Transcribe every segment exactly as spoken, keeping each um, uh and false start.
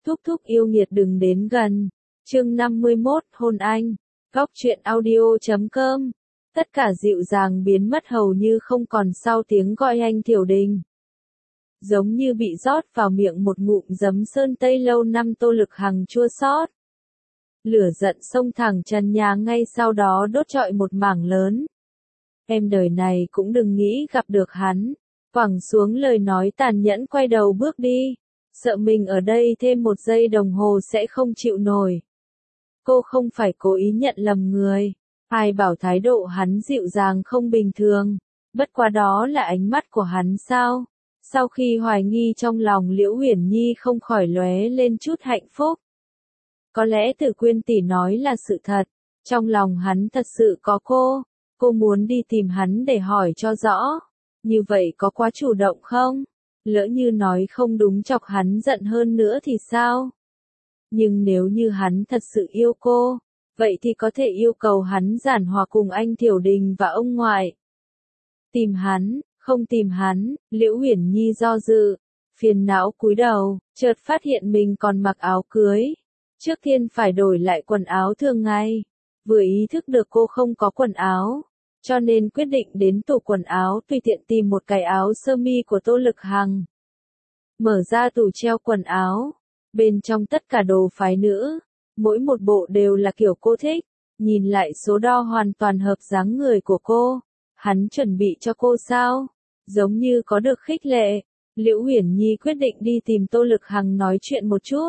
Thúc thúc yêu nghiệt đừng đến gần. Chương năm mươi mốt, hôn anh. Góc truyện audio chấm com. Tất cả dịu dàng biến mất hầu như không còn sau tiếng gọi anh Thiểu Đình. Giống như bị rót vào miệng một ngụm giấm sơn tây lâu năm, Tô Lực Hằng chua xót. Lửa giận xông thẳng trần nhà, ngay sau đó đốt trọi một mảng lớn. Em đời này cũng đừng nghĩ gặp được hắn. Quẳng xuống lời nói tàn nhẫn, quay đầu bước đi. Sợ mình ở đây thêm một giây đồng hồ sẽ không chịu nổi. Cô không phải cố ý nhận lầm người. Ai bảo thái độ hắn dịu dàng không bình thường. Bất quá đó là ánh mắt của hắn sao? Sau khi hoài nghi trong lòng, Liễu Uyển Nhi không khỏi lóe lên chút hạnh phúc. Có lẽ Tử Quyên tỷ nói là sự thật. Trong lòng hắn thật sự có cô. Cô muốn đi tìm hắn để hỏi cho rõ. Như vậy có quá chủ động không? Lỡ như nói không đúng chọc hắn giận hơn nữa thì sao? Nhưng nếu như hắn thật sự yêu cô, vậy thì có thể yêu cầu hắn giản hòa cùng anh Thiểu Đình và ông ngoại. Tìm hắn, không tìm hắn, Liễu Uyển Nhi do dự, phiền não cúi đầu, chợt phát hiện mình còn mặc áo cưới. Trước tiên phải đổi lại quần áo thường ngày. Vừa ý thức được cô không có quần áo, cho nên quyết định đến tủ quần áo tùy tiện tìm một cái áo sơ mi của Tô Lực Hằng. Mở ra tủ treo quần áo, bên trong tất cả đồ phái nữ, mỗi một bộ đều là kiểu cô thích, nhìn lại số đo hoàn toàn hợp dáng người của cô. Hắn chuẩn bị cho cô sao? Giống như có được khích lệ, Liễu Uyển Nhi quyết định đi tìm Tô Lực Hằng nói chuyện một chút.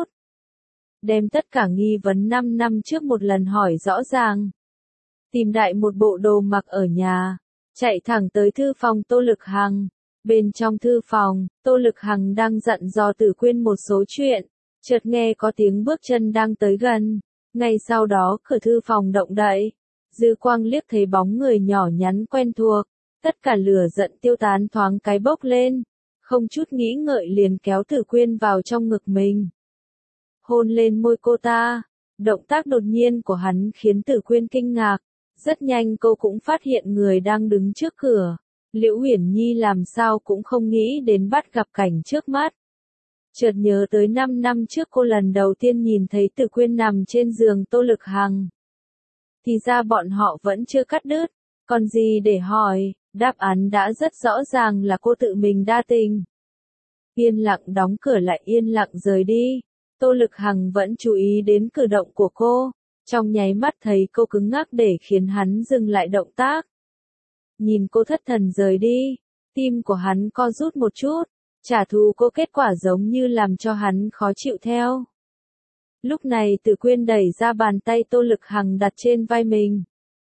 Đem tất cả nghi vấn năm năm trước một lần hỏi rõ ràng. Tìm đại một bộ đồ mặc ở nhà, chạy thẳng tới thư phòng Tô Lực Hằng. Bên trong thư phòng, Tô Lực Hằng đang dặn dò Tử Quyên một số chuyện, chợt nghe có tiếng bước chân đang tới gần. Ngay sau đó cửa thư phòng động đậy, dư quang liếc thấy bóng người nhỏ nhắn quen thuộc, tất cả lửa giận tiêu tán thoáng cái bốc lên, không chút nghĩ ngợi liền kéo Tử Quyên vào trong ngực mình. Hôn lên môi cô ta, động tác đột nhiên của hắn khiến Tử Quyên kinh ngạc, rất nhanh cô cũng phát hiện người đang đứng trước cửa. Liễu Uyển Nhi làm sao cũng không nghĩ đến bắt gặp cảnh trước mắt. Chợt nhớ tới năm năm trước cô lần đầu tiên nhìn thấy Tử Quyên nằm trên giường Tô Lực Hằng. Thì ra bọn họ vẫn chưa cắt đứt, còn gì để hỏi, đáp án đã rất rõ ràng là cô tự mình đa tình. Yên lặng đóng cửa lại, yên lặng rời đi. Tô Lực Hằng vẫn chú ý đến cử động của cô, trong nháy mắt thấy cô cứng ngắc để khiến hắn dừng lại động tác. Nhìn cô thất thần rời đi, tim của hắn co rút một chút, trả thù cô kết quả giống như làm cho hắn khó chịu theo. Lúc này Tử Quyên đẩy ra bàn tay Tô Lực Hằng đặt trên vai mình.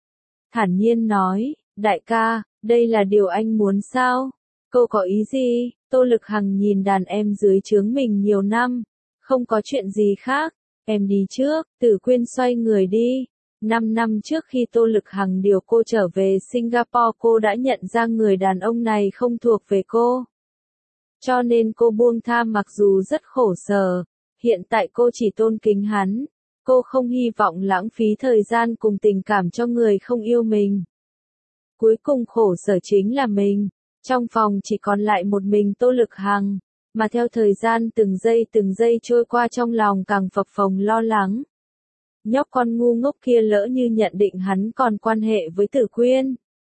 Thản nhiên nói, đại ca, đây là điều anh muốn sao? Cô có ý gì? Tô Lực Hằng nhìn đàn em dưới trướng mình nhiều năm, không có chuyện gì khác, em đi trước. Tử Quyên xoay người đi. Năm năm trước khi Tô Lực Hằng điều cô trở về Singapore, cô đã nhận ra người đàn ông này không thuộc về cô. Cho nên cô buông tha, mặc dù rất khổ sở. Hiện tại cô chỉ tôn kính hắn. Cô không hy vọng lãng phí thời gian cùng tình cảm cho người không yêu mình. Cuối cùng khổ sở chính là mình. Trong phòng chỉ còn lại một mình Tô Lực Hằng. Mà theo thời gian từng giây từng giây trôi qua, trong lòng càng phập phồng lo lắng. Nhóc con ngu ngốc kia lỡ như nhận định hắn còn quan hệ với Tử Quyên,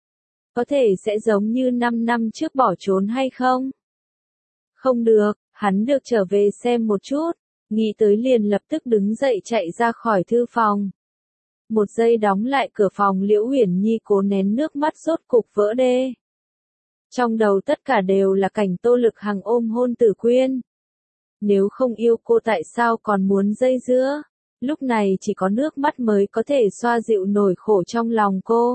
có thể sẽ giống như năm năm trước bỏ trốn hay không? Không được, hắn được trở về xem một chút. Nghĩ tới liền lập tức đứng dậy chạy ra khỏi thư phòng. Một giây đóng lại cửa phòng, Liễu Uyển Nhi cố nén nước mắt rốt cục vỡ đê. Trong đầu tất cả đều là cảnh Tô Lực Hằng ôm hôn Tử Quyên. Nếu không yêu cô tại sao còn muốn dây dưa? Lúc này chỉ có nước mắt mới có thể xoa dịu nỗi khổ trong lòng cô.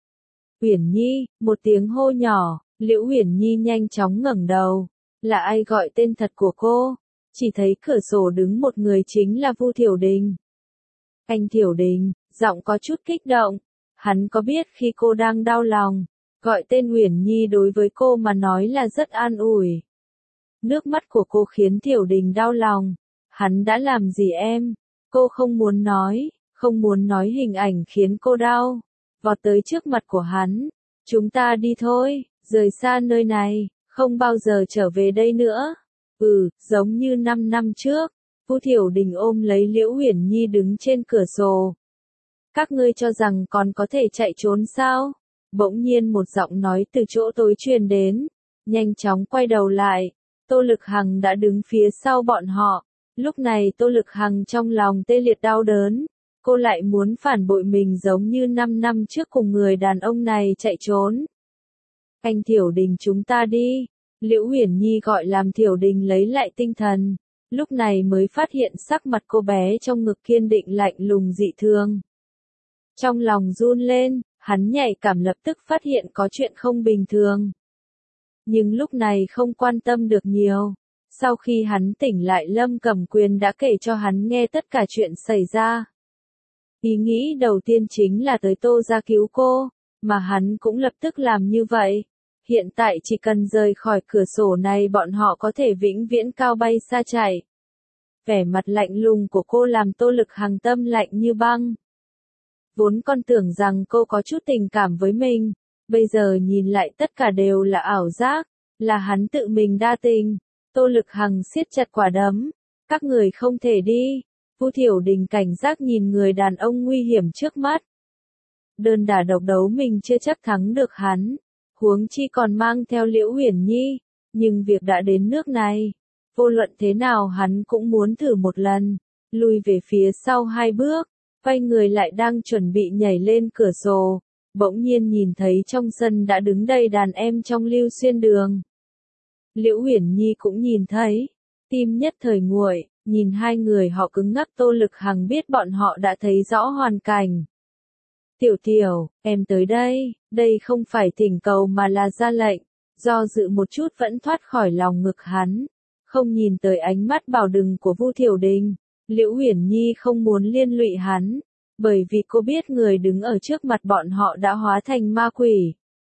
Uyển Nhi, một tiếng hô nhỏ, Liễu Uyển Nhi nhanh chóng ngẩng đầu. Là ai gọi tên thật của cô? Chỉ thấy cửa sổ đứng một người, chính là Vu Thiểu Đình. Anh Thiểu Đình, giọng có chút kích động. Hắn có biết khi cô đang đau lòng, gọi tên Uyển Nhi đối với cô mà nói là rất an ủi. Nước mắt của cô khiến Thiểu Đình đau lòng. Hắn đã làm gì em? Cô không muốn nói, không muốn nói, hình ảnh khiến cô đau. Vọt tới trước mặt của hắn. Chúng ta đi thôi, rời xa nơi này, không bao giờ trở về đây nữa. Ừ, giống như năm năm trước. Vu Thiểu Đình ôm lấy Liễu Uyển Nhi đứng trên cửa sổ. Các ngươi cho rằng còn có thể chạy trốn sao? Bỗng nhiên một giọng nói từ chỗ tối truyền đến. Nhanh chóng quay đầu lại. Tô Lực Hằng đã đứng phía sau bọn họ. Lúc này Tô Lực Hằng trong lòng tê liệt đau đớn. Cô lại muốn phản bội mình giống như năm năm trước cùng người đàn ông này chạy trốn. Anh Thiểu Đình chúng ta đi. Liễu Uyển Nhi gọi làm Thiểu Đình lấy lại tinh thần. Lúc này mới phát hiện sắc mặt cô bé trong ngực kiên định lạnh lùng dị thường. Trong lòng run lên, hắn nhạy cảm lập tức phát hiện có chuyện không bình thường. Nhưng lúc này không quan tâm được nhiều. Sau khi hắn tỉnh lại Lâm Cẩm Quyền đã kể cho hắn nghe tất cả chuyện xảy ra. Ý nghĩ đầu tiên chính là tới Tô gia cứu cô, mà hắn cũng lập tức làm như vậy. Hiện tại chỉ cần rời khỏi cửa sổ này bọn họ có thể vĩnh viễn cao bay xa chạy. Vẻ mặt lạnh lùng của cô làm Tô Lực Hằng tâm lạnh như băng. Vốn con tưởng rằng cô có chút tình cảm với mình, bây giờ nhìn lại tất cả đều là ảo giác, là hắn tự mình đa tình. Tô Lực Hằng siết chặt quả đấm. Các người không thể đi. Vu Thiểu Đình cảnh giác nhìn người đàn ông nguy hiểm trước mắt. Đơn đả độc đấu mình chưa chắc thắng được hắn. Huống chi còn mang theo Liễu Uyển Nhi. Nhưng việc đã đến nước này. Vô luận thế nào hắn cũng muốn thử một lần. Lùi về phía sau hai bước. Quay người lại đang chuẩn bị nhảy lên cửa sổ. Bỗng nhiên nhìn thấy trong sân đã đứng đầy đàn em trong Lưu Xuyên Đường. Liễu Uyển Nhi cũng nhìn thấy. Tim nhất thời nguội. Nhìn hai người họ cứng ngắc. Tô Lực Hằng biết bọn họ đã thấy rõ hoàn cảnh. Tiểu Tiểu, em tới đây, đây không phải thỉnh cầu mà là ra lệnh. Do dự một chút vẫn thoát khỏi lòng ngực hắn. Không nhìn tới ánh mắt bảo đừng của Vu Thiểu Đình. Liễu Uyển Nhi không muốn liên lụy hắn. Bởi vì cô biết người đứng ở trước mặt bọn họ đã hóa thành ma quỷ.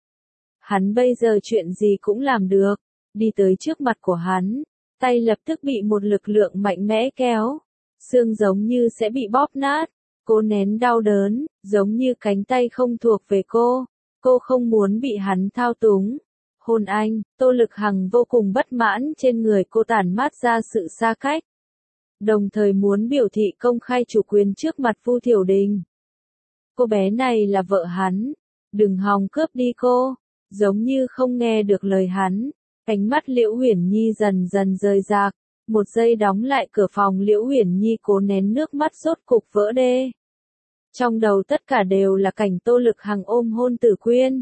Hắn bây giờ chuyện gì cũng làm được. Đi tới trước mặt của hắn. Tay lập tức bị một lực lượng mạnh mẽ kéo. Xương giống như sẽ bị bóp nát. Cô nén đau đớn, giống như cánh tay không thuộc về cô. Cô không muốn bị hắn thao túng. Hôn anh, Tô Lực Hằng vô cùng bất mãn trên người cô tản mát ra sự xa cách. Đồng thời muốn biểu thị công khai chủ quyền trước mặt Vu Thiểu Đình. Cô bé này là vợ hắn. Đừng hòng cướp đi cô. Giống như không nghe được lời hắn. Ánh mắt Liễu Uyển Nhi dần dần rơi rạc. Một giây đóng lại cửa phòng Liễu Uyển Nhi cố nén nước mắt rốt cục vỡ đê. Trong đầu tất cả đều là cảnh Tô Lực Hằng ôm hôn Tử Quyên.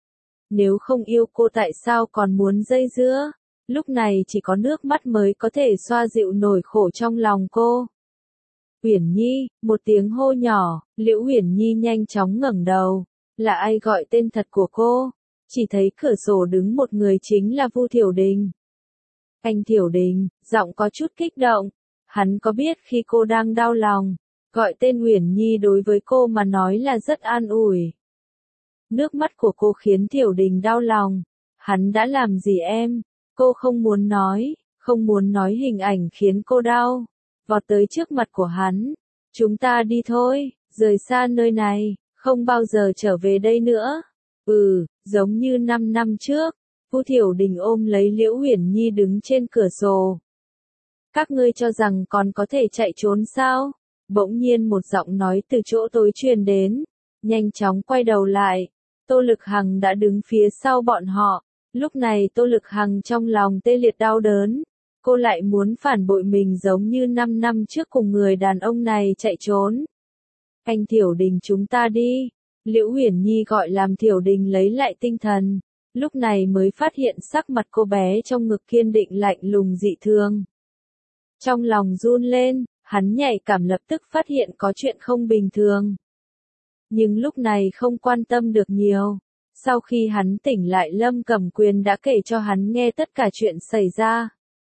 Nếu không yêu cô tại sao còn muốn dây dưa? Lúc này chỉ có nước mắt mới có thể xoa dịu nỗi khổ trong lòng cô. Uyển Nhi, một tiếng hô nhỏ, Liễu Uyển Nhi nhanh chóng ngẩng đầu. Là ai gọi tên thật của cô? Chỉ thấy cửa sổ đứng một người chính là Vu Thiểu Đình. Anh Thiểu Đình, giọng có chút kích động. Hắn có biết khi cô đang đau lòng, gọi tên Uyển Nhi đối với cô mà nói là rất an ủi. Nước mắt của cô khiến Thiểu Đình đau lòng. Hắn đã làm gì em? Cô không muốn nói, không muốn nói hình ảnh khiến cô đau. Vọt tới trước mặt của hắn. Chúng ta đi thôi, rời xa nơi này, không bao giờ trở về đây nữa. Ừ, giống như năm năm trước. Vu Thiểu Đình ôm lấy Liễu Uyển Nhi đứng trên cửa sổ. Các ngươi cho rằng còn có thể chạy trốn sao? Bỗng nhiên một giọng nói từ chỗ tối truyền đến. Nhanh chóng quay đầu lại. Tô Lực Hằng đã đứng phía sau bọn họ. Lúc này Tô Lực Hằng trong lòng tê liệt đau đớn. Cô lại muốn phản bội mình giống như năm năm trước cùng người đàn ông này chạy trốn. Anh Thiểu Đình chúng ta đi. Liễu Uyển Nhi gọi làm Thiểu Đình lấy lại tinh thần. Lúc này mới phát hiện sắc mặt cô bé trong ngực kiên định lạnh lùng dị thường. Trong lòng run lên, hắn nhạy cảm lập tức phát hiện có chuyện không bình thường. Nhưng lúc này không quan tâm được nhiều. Sau khi hắn tỉnh lại Lâm Cẩm Quyền đã kể cho hắn nghe tất cả chuyện xảy ra.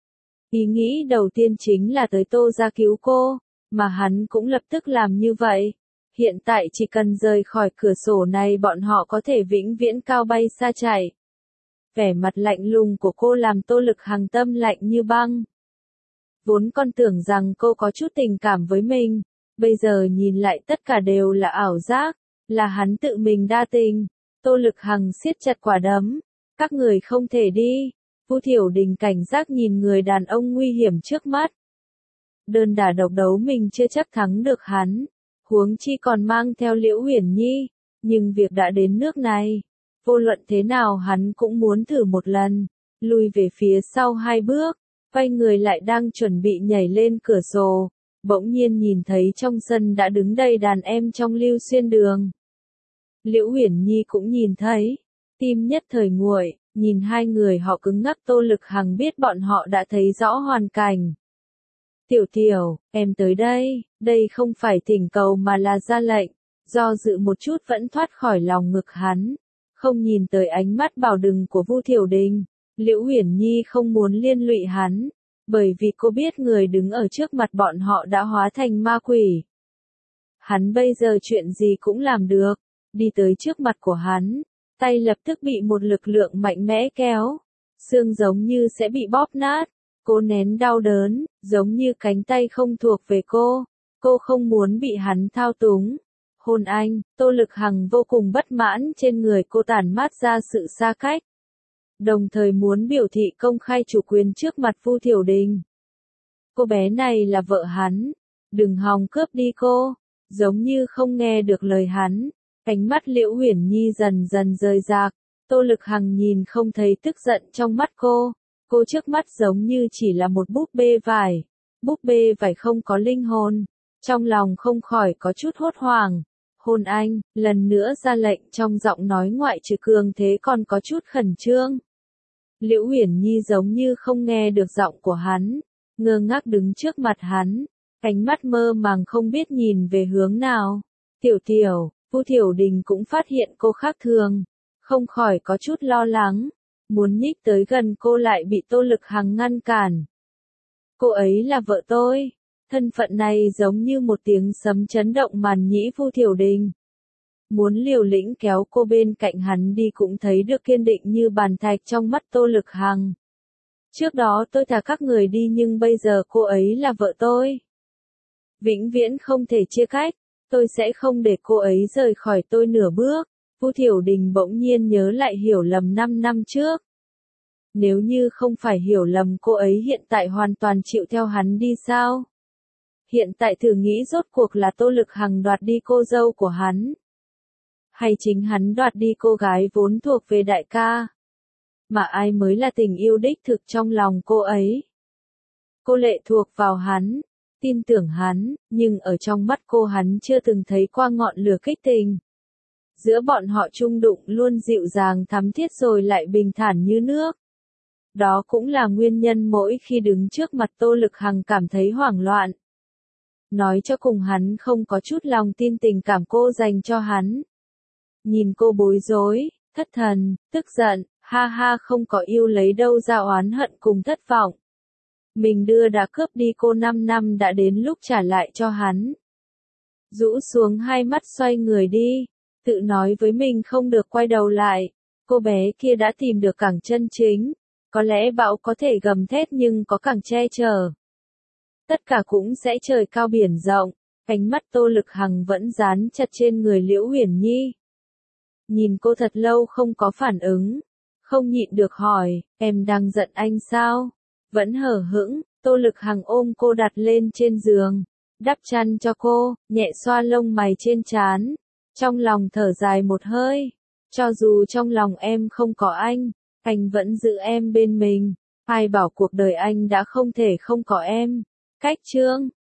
Ý nghĩ đầu tiên chính là tới Tô gia cứu cô, mà hắn cũng lập tức làm như vậy. Hiện tại chỉ cần rời khỏi cửa sổ này bọn họ có thể vĩnh viễn cao bay xa chạy. Vẻ mặt lạnh lùng của cô làm Tô Lực Hằng tâm lạnh như băng. Vốn con tưởng rằng cô có chút tình cảm với mình, bây giờ nhìn lại tất cả đều là ảo giác, là hắn tự mình đa tình. Tô Lực Hằng siết chặt quả đấm. Các người không thể đi. Vu Thiểu Đình cảnh giác nhìn người đàn ông nguy hiểm trước mắt. đơn đả độc đấu mình chưa chắc thắng được hắn, huống chi còn mang theo Liễu Uyển Nhi, nhưng việc đã đến nước này, vô luận thế nào hắn cũng muốn thử một lần, lùi về phía sau hai bước, quay người lại đang chuẩn bị nhảy lên cửa sổ, bỗng nhiên nhìn thấy trong sân đã đứng đầy đàn em trong Lưu Xuyên Đường. Liễu Uyển Nhi cũng nhìn thấy, tim nhất thời nguội, nhìn hai người họ cứng ngắc. Tô Lực Hằng biết bọn họ đã thấy rõ hoàn cảnh. Tiểu Tiểu, em tới đây, đây không phải thỉnh cầu mà là ra lệnh, do dự một chút vẫn thoát khỏi lòng ngực hắn, không nhìn tới ánh mắt bảo đừng của Vu Thiểu Đình. Liễu Uyển Nhi không muốn liên lụy hắn, bởi vì cô biết người đứng ở trước mặt bọn họ đã hóa thành ma quỷ. Hắn bây giờ chuyện gì cũng làm được, đi tới trước mặt của hắn, tay lập tức bị một lực lượng mạnh mẽ kéo, xương giống như sẽ bị bóp nát, cô nén đau đớn, giống như cánh tay không thuộc về cô, cô không muốn bị hắn thao túng. Hôn anh, Tô Lực Hằng vô cùng bất mãn, trên người cô tản mát ra sự xa cách, đồng thời muốn biểu thị công khai chủ quyền trước mặt Vu Thiểu Đình. Cô bé này là vợ hắn, đừng hòng cướp đi cô, giống như không nghe được lời hắn. Ánh mắt Liễu Uyển Nhi dần dần rời rạc, Tô Lực Hằng nhìn không thấy tức giận trong mắt cô, cô trước mắt giống như chỉ là một búp bê vải, búp bê vải không có linh hồn, trong lòng không khỏi có chút hốt hoảng. Hôn anh, lần nữa ra lệnh trong giọng nói ngoại trừ cường thế còn có chút khẩn trương. Liễu Uyển Nhi giống như không nghe được giọng của hắn, ngơ ngác đứng trước mặt hắn, ánh mắt mơ màng không biết nhìn về hướng nào. Tiểu Tiểu, Vu Thiểu Đình cũng phát hiện cô khác thường, không khỏi có chút lo lắng, muốn nhích tới gần cô lại bị Tô Lực Hằng ngăn cản. Cô ấy là vợ tôi, thân phận này giống như một tiếng sấm chấn động màn nhĩ Vu Thiểu Đình. Muốn liều lĩnh kéo cô bên cạnh hắn đi cũng thấy được kiên định như bàn thạch trong mắt Tô Lực Hằng. Trước đó tôi thả các người đi nhưng bây giờ cô ấy là vợ tôi. Vĩnh viễn không thể chia cách. Tôi sẽ không để cô ấy rời khỏi tôi nửa bước. Vu Thiểu Đình bỗng nhiên nhớ lại hiểu lầm năm năm trước. Nếu như không phải hiểu lầm, cô ấy hiện tại hoàn toàn chịu theo hắn đi sao? Hiện tại thử nghĩ rốt cuộc là Tô Lực Hằng đoạt đi cô dâu của hắn, hay chính hắn đoạt đi cô gái vốn thuộc về đại ca? Mà ai mới là tình yêu đích thực trong lòng cô ấy? Cô lệ thuộc vào hắn, tin tưởng hắn, nhưng ở trong mắt cô hắn chưa từng thấy qua ngọn lửa kích tình. Giữa bọn họ chung đụng luôn dịu dàng thắm thiết rồi lại bình thản như nước. Đó cũng là nguyên nhân mỗi khi đứng trước mặt Tô Lực Hằng cảm thấy hoảng loạn. Nói cho cùng hắn không có chút lòng tin tình cảm cô dành cho hắn. Nhìn cô bối rối, thất thần, tức giận, ha ha không có yêu lấy đâu ra oán hận cùng thất vọng. Mình đưa đã cướp đi cô năm năm đã đến lúc trả lại cho hắn. Rũ xuống hai mắt xoay người đi, tự nói với mình không được quay đầu lại. Cô bé kia đã tìm được cảng chân chính, có lẽ bão có thể gầm thét nhưng có cảng che chở. Tất cả cũng sẽ trời cao biển rộng. Ánh mắt Tô Lực Hằng vẫn dán chặt trên người Liễu Uyển Nhi. Nhìn cô thật lâu không có phản ứng, không nhịn được hỏi, em đang giận anh sao? Vẫn hờ hững, Tô Lực Hằng ôm cô đặt lên trên giường, đắp chăn cho cô, nhẹ xoa lông mày trên trán, trong lòng thở dài một hơi. Cho dù trong lòng em không có anh, anh vẫn giữ em bên mình. Ai bảo cuộc đời anh đã không thể không có em. Cách chương